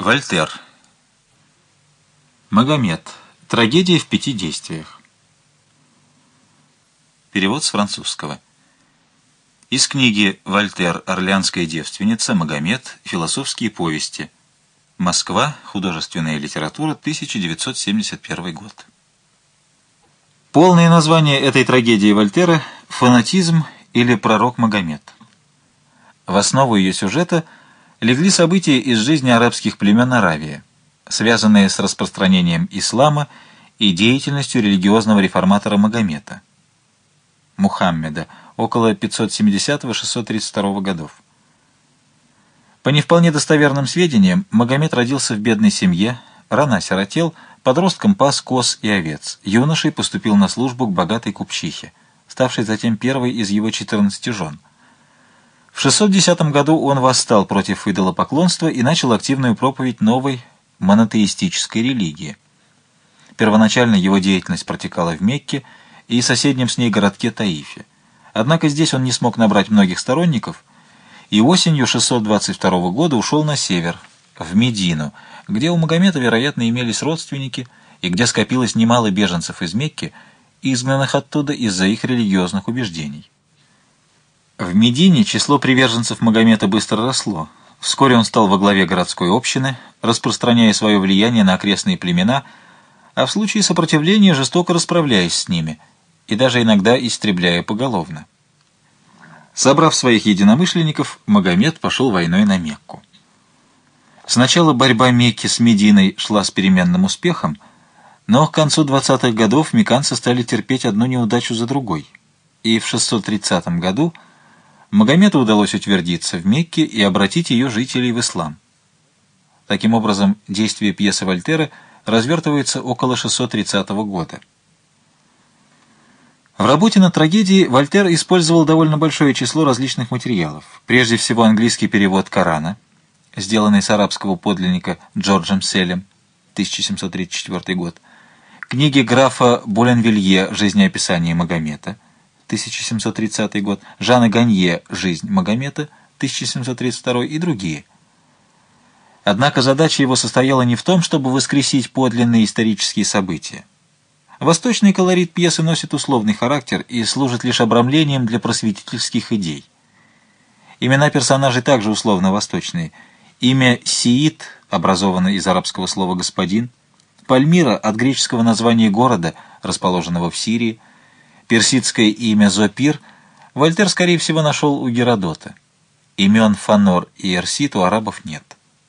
Вольтер. Магомед. Трагедия в 5 действиях. Перевод с французского. Из книги «Вольтер. Орлеанская девственница. Магомед. Философские повести». Москва. Художественная литература. 1971 год. Полное название этой трагедии Вольтера — «Фанатизм» или «Пророк Магомед». В основу ее сюжета легли события из жизни арабских племен Аравии, связанные с распространением ислама и деятельностью религиозного реформатора Магомета, Мухаммеда, около 570-632 годов. По не вполне достоверным сведениям, Магомед родился в бедной семье, рано осиротел, подростком пас коз и овец, юношей поступил на службу к богатой купчихе, ставшей затем первой из его 14 жен. В 610 году он восстал против идолопоклонства и начал активную проповедь новой монотеистической религии. Первоначально его деятельность протекала в Мекке и соседнем с ней городке Таифе. Однако здесь он не смог набрать многих сторонников и осенью 622 года ушел на север, в Медину, где у Магомета, вероятно, имелись родственники и где скопилось немало беженцев из Мекки, изгнанных оттуда из-за их религиозных убеждений. В Медине число приверженцев Магомета быстро росло. Вскоре он стал во главе городской общины, распространяя свое влияние на окрестные племена, а в случае сопротивления жестоко расправляясь с ними и даже иногда истребляя поголовно. Собрав своих единомышленников, Магомед пошел войной на Мекку. Сначала борьба Мекки с Мединой шла с переменным успехом, но к концу 20-х годов мекканцы стали терпеть одну неудачу за другой, и в 630 году Магомету удалось утвердиться в Мекке и обратить ее жителей в ислам. Таким образом, действие пьесы Вольтера развертывается около 630 года. В работе над трагедией Вольтер использовал довольно большое число различных материалов. Прежде всего английский перевод Корана, сделанный с арабского подлинника Джорджем Селем, 1734 год, книги графа Боленвилье «Жизнеописание Магомета», 1730 год, Жана Ганье «Жизнь Магомета», 1732 и другие. Однако задача его состояла не в том, чтобы воскресить подлинные исторические события. Восточный колорит пьесы носит условный характер и служит лишь обрамлением для просветительских идей. Имена персонажей также условно восточные. Имя Сиит образовано из арабского слова «господин», Пальмира от греческого названия города, расположенного в Сирии, персидское имя Зопир Вольтер, скорее всего, нашел у Геродота. Имен Фанор и Эрсит у арабов нет.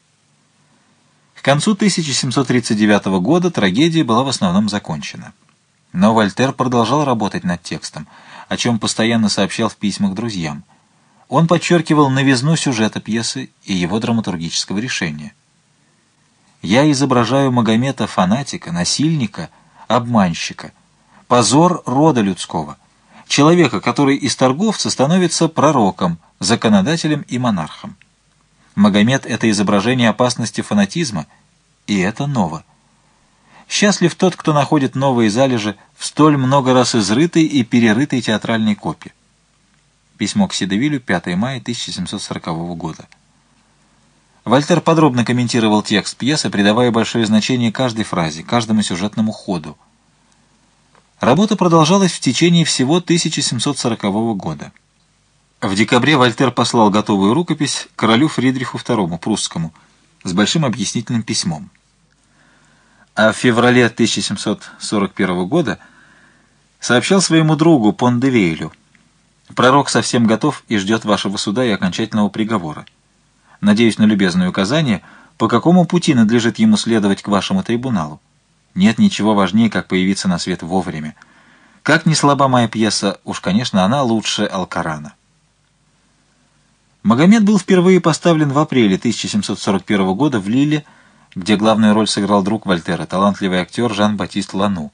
К концу 1739 года трагедия была в основном закончена. Но Вольтер продолжал работать над текстом, о чем постоянно сообщал в письмах друзьям. Он подчеркивал новизну сюжета пьесы и его драматургического решения. «Я изображаю Магомета фанатика, насильника, обманщика, позор рода людского, человека, который из торговца становится пророком, законодателем и монархом. Магомед — это изображение опасности фанатизма, и это ново. Счастлив тот, кто находит новые залежи в столь много раз изрытой и перерытой театральной копии». Письмо к Седевилю, 5 мая 1740 года. Вольтер подробно комментировал текст пьесы, придавая большое значение каждой фразе, каждому сюжетному ходу. Работа продолжалась в течение всего 1740 года. В декабре Вольтер послал готовую рукопись королю Фридриху II, прусскому, с большим объяснительным письмом. А в феврале 1741 года сообщал своему другу Пондевейлю: «Пророк совсем готов и ждет вашего суда и окончательного приговора. Надеюсь на любезное указание, по какому пути надлежит ему следовать к вашему трибуналу. Нет ничего важнее, как появиться на свет вовремя. Как ни слаба моя пьеса, уж, конечно, она лучше Алкорана». Магомед был впервые поставлен в апреле 1741 года в Лилле, где главную роль сыграл друг Вольтера, талантливый актер Жан-Батист Лану,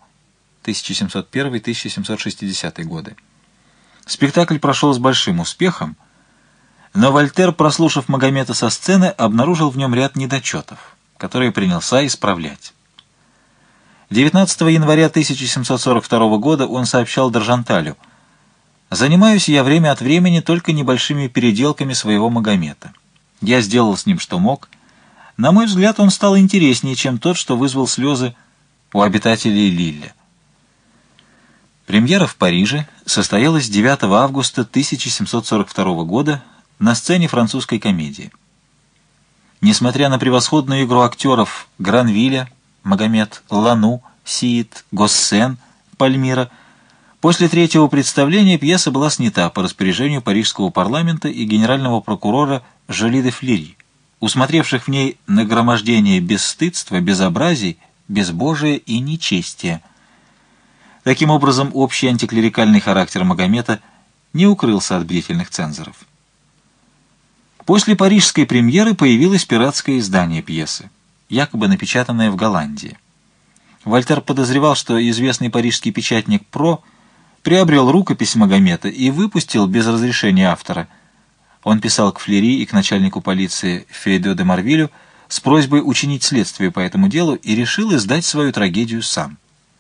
1701-1760 годы. Спектакль прошел с большим успехом, но Вольтер, прослушав Магомета со сцены, обнаружил в нем ряд недочетов, которые принялся исправлять. 19 января 1742 года он сообщал Даржанталю: «Занимаюсь я время от времени только небольшими переделками своего Магомета. Я сделал с ним, что мог, На мой взгляд, он стал интереснее, чем тот, что вызвал слезы у обитателей Лилля. Премьера в Париже состоялась 9 августа 1742 года на сцене французской комедии. Несмотря на превосходную игру актеров Гранвилля, Магомед, Лану, Сиит, Госсен, Пальмира, после третьего представления пьеса была снята по распоряжению парижского парламента и генерального прокурора Жоли де Флери, усмотревших в ней нагромождение бесстыдства, безобразий, безбожия и нечестия. Таким образом, общий антиклерикальный характер Магомета не укрылся от бдительных цензоров. После парижской премьеры появилось пиратское издание пьесы, якобы напечатанное в Голландии. Вольтер подозревал, что известный парижский печатник Про приобрел рукопись Магомета и выпустил без разрешения автора. Он писал к Флери и к начальнику полиции Фейдо де Марвилю с просьбой учинить следствие по этому делу и решил издать свою трагедию сам.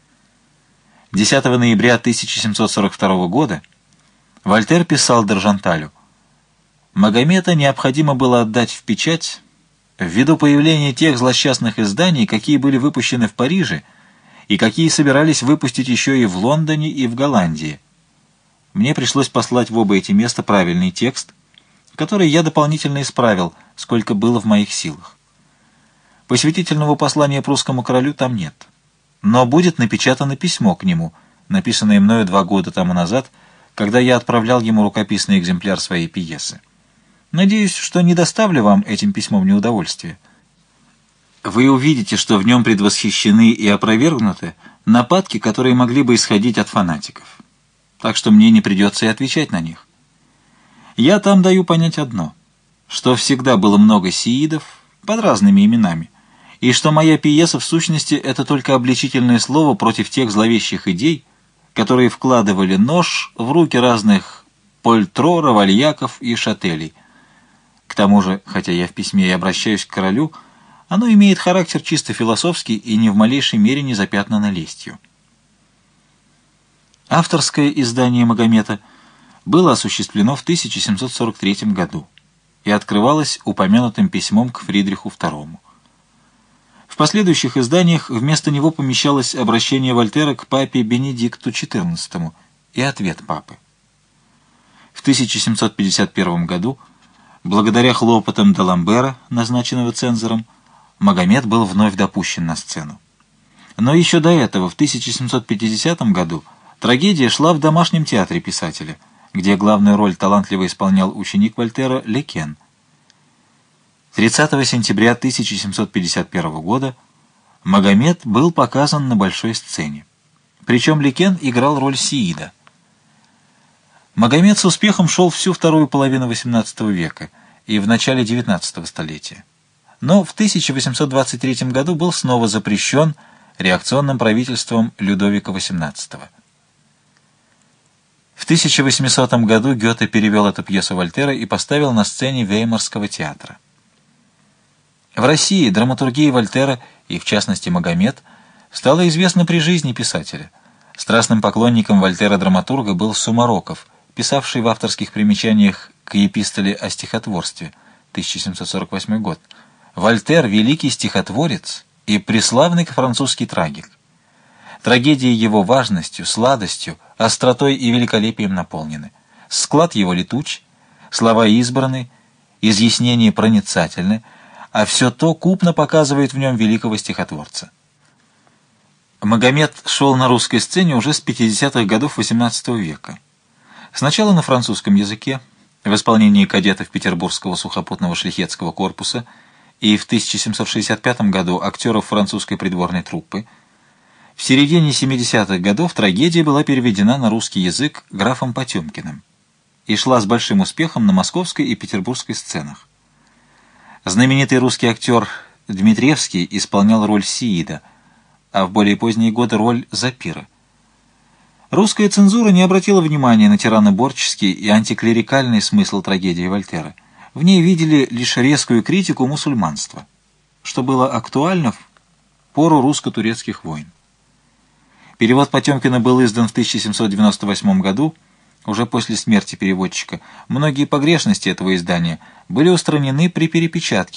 10 ноября 1742 года Вольтер писал Даржанталю: «Магомета необходимо было отдать в печать ввиду появления тех злосчастных изданий, какие были выпущены в Париже и какие собирались выпустить еще и в Лондоне и в Голландии. Мне пришлось послать в оба эти места правильный текст, который я дополнительно исправил, сколько было в моих силах. Посвятительного послания прусскому королю там нет, но будет напечатано письмо к нему, написанное мною 2 года тому назад, когда я отправлял ему рукописный экземпляр своей пьесы. Надеюсь, что не доставлю вам этим письмом неудовольствия. Вы увидите, что в нем предвосхищены и опровергнуты нападки, которые могли бы исходить от фанатиков. Так что мне не придется и отвечать на них. Я там даю понять одно, что всегда было много сиидов под разными именами, и что моя пьеса в сущности это только обличительное слово против тех зловещих идей, которые вкладывали нож в руки разных Польтро, Равальяков и Шателей. К тому же, хотя я в письме и обращаюсь к королю, оно имеет характер чисто философский и ни в малейшей мере не запятнано лестью». Авторское издание Магомета было осуществлено в 1743 году и открывалось упомянутым письмом к Фридриху II. В последующих изданиях вместо него помещалось обращение Вольтера к папе Бенедикту XIV и ответ папы. В 1751 году, благодаря хлопотам Даламбера, назначенного цензором, Магомет был вновь допущен на сцену. Но еще до этого, в 1750 году, трагедия шла в домашнем театре писателя, где главную роль талантливо исполнял ученик Вольтера Лекен. 30 сентября 1751 года Магомет был показан на большой сцене. Причем Лекен играл роль Сиида. Магомет с успехом шел всю вторую половину XVIII века и в начале XIX столетия. Но в 1823 году был снова запрещен реакционным правительством Людовика XVIII. В 1800 году Гёте перевел эту пьесу Вольтера и поставил на сцене Веймарского театра. В России драматургия Вольтера, и в частности Магомет, стала известна при жизни писателя. Страстным поклонником Вольтера-драматурга был Сумароков, писавший в авторских примечаниях к епистоле о стихотворстве, 1748 год. Вольтер — великий стихотворец и преславный французский трагик. Трагедии его важностью, сладостью, остротой и великолепием наполнены. Склад его летуч, слова избраны, изъяснения проницательны, а все то купно показывает в нем великого стихотворца. Магомет шел на русской сцене уже с 50-х годов XVIII века. Сначала на французском языке, в исполнении кадетов Петербургского сухопутного шляхетского корпуса и в 1765 году актеров французской придворной труппы. В середине 70-х годов трагедия была переведена на русский язык графом Потемкиным и шла с большим успехом на московской и петербургской сценах. Знаменитый русский актер Дмитриевский исполнял роль Сиида, а в более поздние годы роль Запира. Русская цензура не обратила внимания на тираноборческий и антиклерикальный смысл трагедии Вольтера. В ней видели лишь резкую критику мусульманства, что было актуально в пору русско-турецких войн. Перевод Потемкина был издан в 1798 году, уже после смерти переводчика. Многие погрешности этого издания были устранены при перепечатке,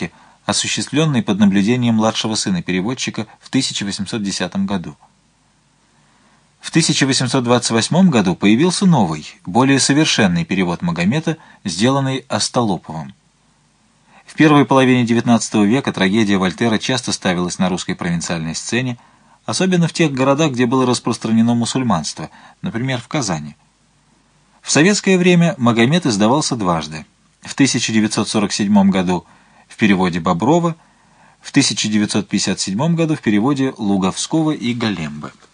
осуществленный под наблюдением младшего сына переводчика в 1810 году. В 1828 году появился новый, более совершенный перевод Магомета, сделанный Остолоповым. В первой половине XIX века трагедия Вольтера часто ставилась на русской провинциальной сцене, особенно в тех городах, где было распространено мусульманство, например, в Казани. В советское время Магомет издавался дважды. В 1947 году в переводе Боброва, в 1957 году в переводе Луговского и Голембы.